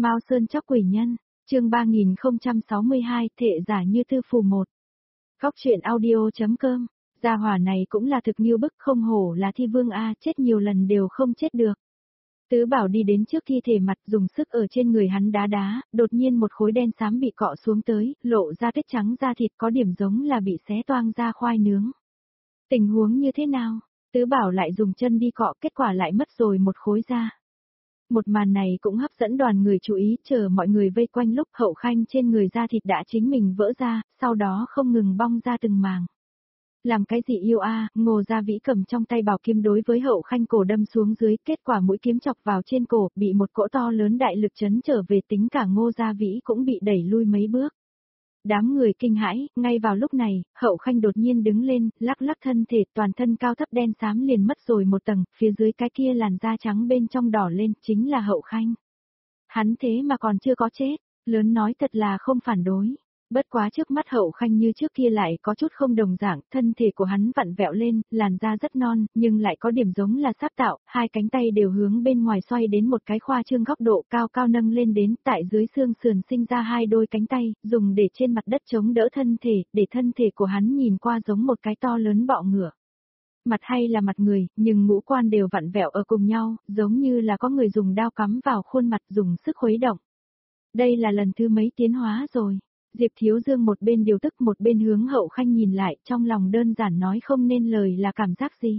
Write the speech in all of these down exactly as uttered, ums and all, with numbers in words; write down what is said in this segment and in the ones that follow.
Mao Sơn chóc quỷ nhân, chương ba nghìn không trăm sáu mươi hai, thệ giả như tư phù một. Góc truyện audio.com, gia hỏa này cũng là thực nghiêu bức, không hổ là thi vương A, chết nhiều lần đều không chết được. Tứ Bảo đi đến trước thi thể mặt, dùng sức ở trên người hắn đá đá, đột nhiên một khối đen xám bị cọ xuống tới, lộ ra tuyết trắng da thịt, có điểm giống là bị xé toang ra khoai nướng. Tình huống như thế nào? Tứ Bảo lại dùng chân đi cọ, kết quả lại mất rồi một khối da. Một màn này cũng hấp dẫn đoàn người chú ý, chờ mọi người vây quanh lúc Hậu Khanh trên người da thịt đã chính mình vỡ ra, sau đó không ngừng bong ra từng màng. Làm cái gì yêu a? Ngô Gia Vĩ cầm trong tay bảo kiếm đối với Hậu Khanh cổ đâm xuống dưới, kết quả mũi kiếm chọc vào trên cổ, bị một cỗ to lớn đại lực chấn trở về, tính cả Ngô Gia Vĩ cũng bị đẩy lui mấy bước. Đám người kinh hãi, ngay vào lúc này, Hậu Khanh đột nhiên đứng lên, lắc lắc thân thể, toàn thân cao thấp đen xám liền mất rồi một tầng, phía dưới cái kia làn da trắng bên trong đỏ lên, chính là Hậu Khanh. Hắn thế mà còn chưa có chết, lớn nói thật là không phản đối. Bất quá trước mắt Hậu Khanh như trước kia lại có chút không đồng dạng, thân thể của hắn vặn vẹo lên, làn da rất non, nhưng lại có điểm giống là sáp tạo, hai cánh tay đều hướng bên ngoài xoay đến một cái khoa trương góc độ cao cao nâng lên đến, tại dưới xương sườn sinh ra hai đôi cánh tay, dùng để trên mặt đất chống đỡ thân thể, để thân thể của hắn nhìn qua giống một cái to lớn bọ ngựa. Mặt hay là mặt người, nhưng ngũ quan đều vặn vẹo ở cùng nhau, giống như là có người dùng dao cắm vào khuôn mặt dùng sức khuấy động. Đây là lần thứ mấy tiến hóa rồi. Diệp Thiếu Dương một bên điều tức một bên hướng Hậu Khanh nhìn lại, trong lòng đơn giản nói không nên lời là cảm giác gì.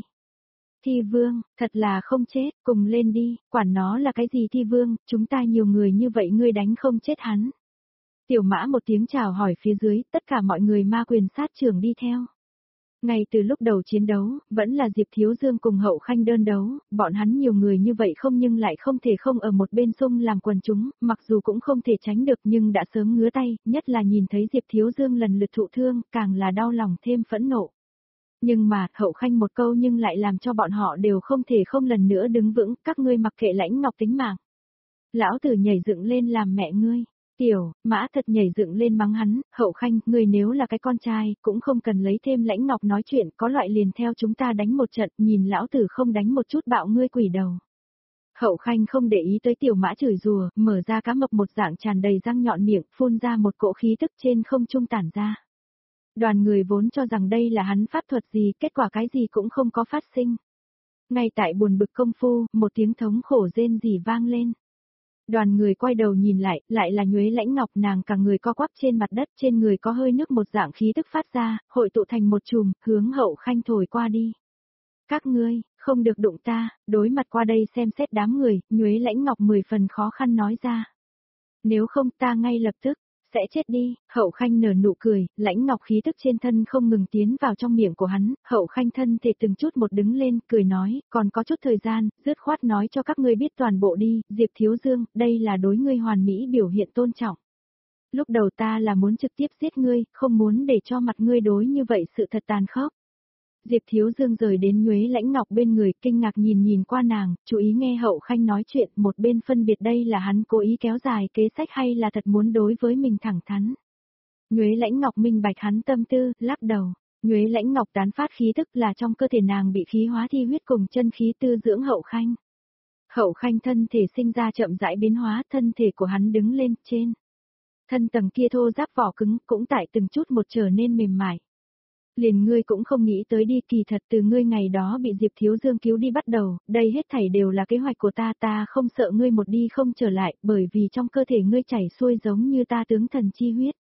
Thi Vương, thật là không chết, cùng lên đi, quản nó là cái gì Thi Vương, chúng ta nhiều người như vậy ngươi đánh không chết hắn. Tiểu Mã một tiếng chào hỏi phía dưới, tất cả mọi người ma quyền sát trưởng đi theo. Ngay từ lúc đầu chiến đấu, vẫn là Diệp Thiếu Dương cùng Hậu Khanh đơn đấu, bọn hắn nhiều người như vậy không nhưng lại không thể không ở một bên xung làm quần chúng, mặc dù cũng không thể tránh được nhưng đã sớm ngứa tay, nhất là nhìn thấy Diệp Thiếu Dương lần lượt thụ thương, càng là đau lòng thêm phẫn nộ. Nhưng mà, Hậu Khanh một câu nhưng lại làm cho bọn họ đều không thể không lần nữa đứng vững, các ngươi mặc kệ Lãnh Ngọc tính mạng. Lão tử nhảy dựng lên làm mẹ ngươi. Tiểu, Mã thật nhảy dựng lên mắng hắn, Hậu Khanh, người nếu là cái con trai, cũng không cần lấy thêm Lãnh Ngọc nói chuyện, có loại liền theo chúng ta đánh một trận, nhìn lão tử không đánh một chút bạo ngươi quỷ đầu. Hậu Khanh không để ý tới Tiểu Mã chửi rủa, mở ra cá mập một dạng tràn đầy răng nhọn miệng, phun ra một cỗ khí tức trên không trung tản ra. Đoàn người vốn cho rằng đây là hắn pháp thuật gì, kết quả cái gì cũng không có phát sinh. Ngay tại buồn bực công phu, một tiếng thống khổ rên rỉ vang lên. Đoàn người quay đầu nhìn lại, lại là Nhuế Lãnh Ngọc, nàng cả người co quắp trên mặt đất, trên người có hơi nước một dạng khí tức phát ra, hội tụ thành một chùm, hướng Hậu Khanh thổi qua đi. Các ngươi, không được đụng ta, đối mặt qua đây xem xét đám người, Nhuế Lãnh Ngọc mười phần khó khăn nói ra. Nếu không ta ngay lập tức sẽ chết đi. Hậu Khanh nở nụ cười, Lãnh Ngọc khí tức trên thân không ngừng tiến vào trong miệng của hắn, Hậu Khanh thân thể từng chút một đứng lên, cười nói, còn có chút thời gian, dứt khoát nói cho các ngươi biết toàn bộ đi, Diệp Thiếu Dương, đây là đối ngươi hoàn mỹ biểu hiện tôn trọng. Lúc đầu ta là muốn trực tiếp giết ngươi, không muốn để cho mặt ngươi đối như vậy sự thật tàn khốc. Diệp Thiếu Dương rời đến Nhuế Lãnh Ngọc bên người, kinh ngạc nhìn nhìn qua nàng, chú ý nghe Hậu Khanh nói chuyện, một bên phân biệt đây là hắn cố ý kéo dài kế sách hay là thật muốn đối với mình thẳng thắn. Nhuế Lãnh Ngọc minh bạch hắn tâm tư, lắc đầu. Nhuế Lãnh Ngọc tán phát khí tức là trong cơ thể nàng bị khí hóa thi huyết cùng chân khí tư dưỡng Hậu Khanh. Hậu Khanh thân thể sinh ra chậm rãi biến hóa, thân thể của hắn đứng lên trên. Thân tầng kia thô ráp vỏ cứng cũng tại từng chút một trở nên mềm mại. Liền ngươi cũng không nghĩ tới đi, kỳ thật từ ngươi ngày đó bị Diệp Thiếu Dương cứu đi bắt đầu, đây hết thảy đều là kế hoạch của ta, ta không sợ ngươi một đi không trở lại, bởi vì trong cơ thể ngươi chảy xuôi giống như ta tướng thần chi huyết.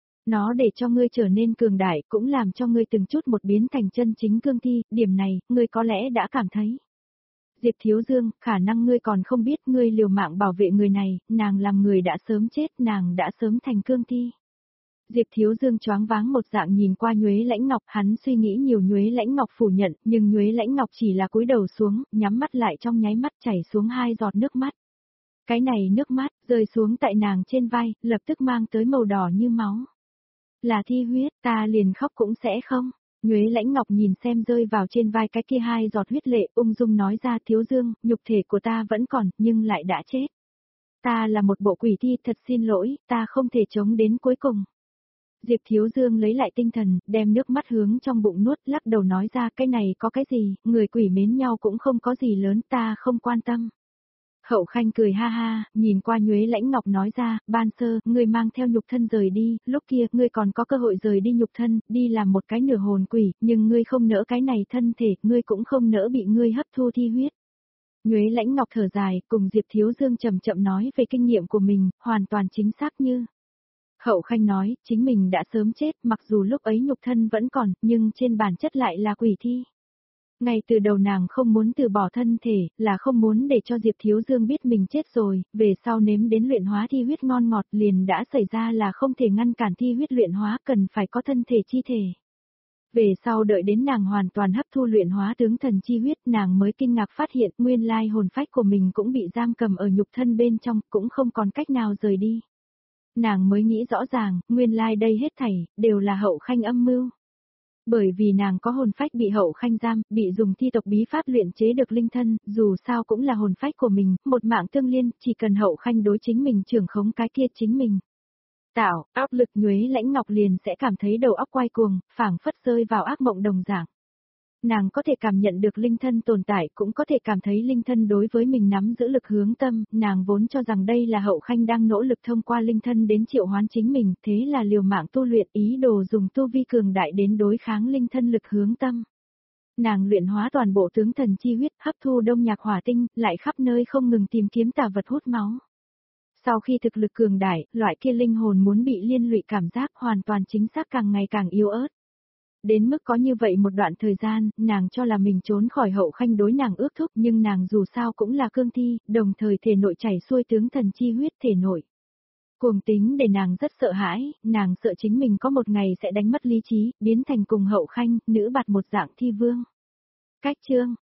Nó để cho ngươi trở nên cường đại, cũng làm cho ngươi từng chút một biến thành chân chính cương thi, điểm này, ngươi có lẽ đã cảm thấy. Diệp Thiếu Dương, khả năng ngươi còn không biết, ngươi liều mạng bảo vệ người này, nàng làm người đã sớm chết, nàng đã sớm thành cương thi. Diệp Thiếu Dương choáng váng một dạng nhìn qua Nhuế Lãnh Ngọc, hắn suy nghĩ nhiều. Nhuế Lãnh Ngọc phủ nhận, nhưng Nhuế Lãnh Ngọc chỉ là cúi đầu xuống, nhắm mắt lại, trong nháy mắt chảy xuống hai giọt nước mắt. Cái này nước mắt, rơi xuống tại nàng trên vai, lập tức mang tới màu đỏ như máu. Là thi huyết, ta liền khóc cũng sẽ không. Nhuế Lãnh Ngọc nhìn xem rơi vào trên vai cái kia hai giọt huyết lệ, ung dung nói ra, Thiếu Dương, nhục thể của ta vẫn còn, nhưng lại đã chết. Ta là một bộ quỷ thi, thật xin lỗi, ta không thể chống đến cuối cùng. Diệp Thiếu Dương lấy lại tinh thần, đem nước mắt hướng trong bụng nuốt, lắc đầu nói ra, cái này có cái gì, người quỷ mến nhau cũng không có gì lớn, ta không quan tâm. Hậu Khanh cười ha ha, nhìn qua Nhuế Lãnh Ngọc nói ra, Ban Sơ, ngươi mang theo nhục thân rời đi, lúc kia, ngươi còn có cơ hội rời đi nhục thân, đi làm một cái nửa hồn quỷ, nhưng ngươi không nỡ cái này thân thể, ngươi cũng không nỡ bị ngươi hấp thu thi huyết. Nhuế Lãnh Ngọc thở dài, cùng Diệp Thiếu Dương chậm chậm nói về kinh nghiệm của mình, hoàn toàn chính xác như. Hậu Khanh nói, chính mình đã sớm chết, mặc dù lúc ấy nhục thân vẫn còn, nhưng trên bản chất lại là quỷ thi. Ngay từ đầu nàng không muốn từ bỏ thân thể, là không muốn để cho Diệp Thiếu Dương biết mình chết rồi, về sau nếm đến luyện hóa thi huyết ngon ngọt liền đã xảy ra là không thể ngăn cản thi huyết luyện hóa, cần phải có thân thể chi thể. Về sau đợi đến nàng hoàn toàn hấp thu luyện hóa tướng thần chi huyết, nàng mới kinh ngạc phát hiện nguyên lai hồn phách của mình cũng bị giam cầm ở nhục thân bên trong, cũng không còn cách nào rời đi. Nàng mới nghĩ rõ ràng, nguyên lai đây hết thảy, đều là Hậu Khanh âm mưu. Bởi vì nàng có hồn phách bị Hậu Khanh giam, bị dùng thi tộc bí pháp luyện chế được linh thân, dù sao cũng là hồn phách của mình, một mạng tương liên, chỉ cần Hậu Khanh đối chính mình trưởng khống cái kia chính mình. Tạo, áp lực Nhuế Lãnh Ngọc liền sẽ cảm thấy đầu óc quay cuồng, phảng phất rơi vào ác mộng đồng dạng. Nàng có thể cảm nhận được linh thân tồn tại, cũng có thể cảm thấy linh thân đối với mình nắm giữ lực hướng tâm, nàng vốn cho rằng đây là Hậu Khanh đang nỗ lực thông qua linh thân đến triệu hoán chính mình, thế là liều mạng tu luyện ý đồ dùng tu vi cường đại đến đối kháng linh thân lực hướng tâm. Nàng luyện hóa toàn bộ tướng thần chi huyết, hấp thu đông nhạc hỏa tinh, lại khắp nơi không ngừng tìm kiếm tà vật hút máu. Sau khi thực lực cường đại, loại kia linh hồn muốn bị liên lụy cảm giác hoàn toàn chính xác càng ngày càng yếu ớt. Đến mức có như vậy một đoạn thời gian, nàng cho là mình trốn khỏi Hậu Khanh đối nàng ước thúc, nhưng nàng dù sao cũng là cương thi, đồng thời thể nội chảy xuôi tướng thần chi huyết thể nội. Cuồng tính để nàng rất sợ hãi, nàng sợ chính mình có một ngày sẽ đánh mất lý trí, biến thành cùng Hậu Khanh, nữ bạt một dạng thi vương. Cách chương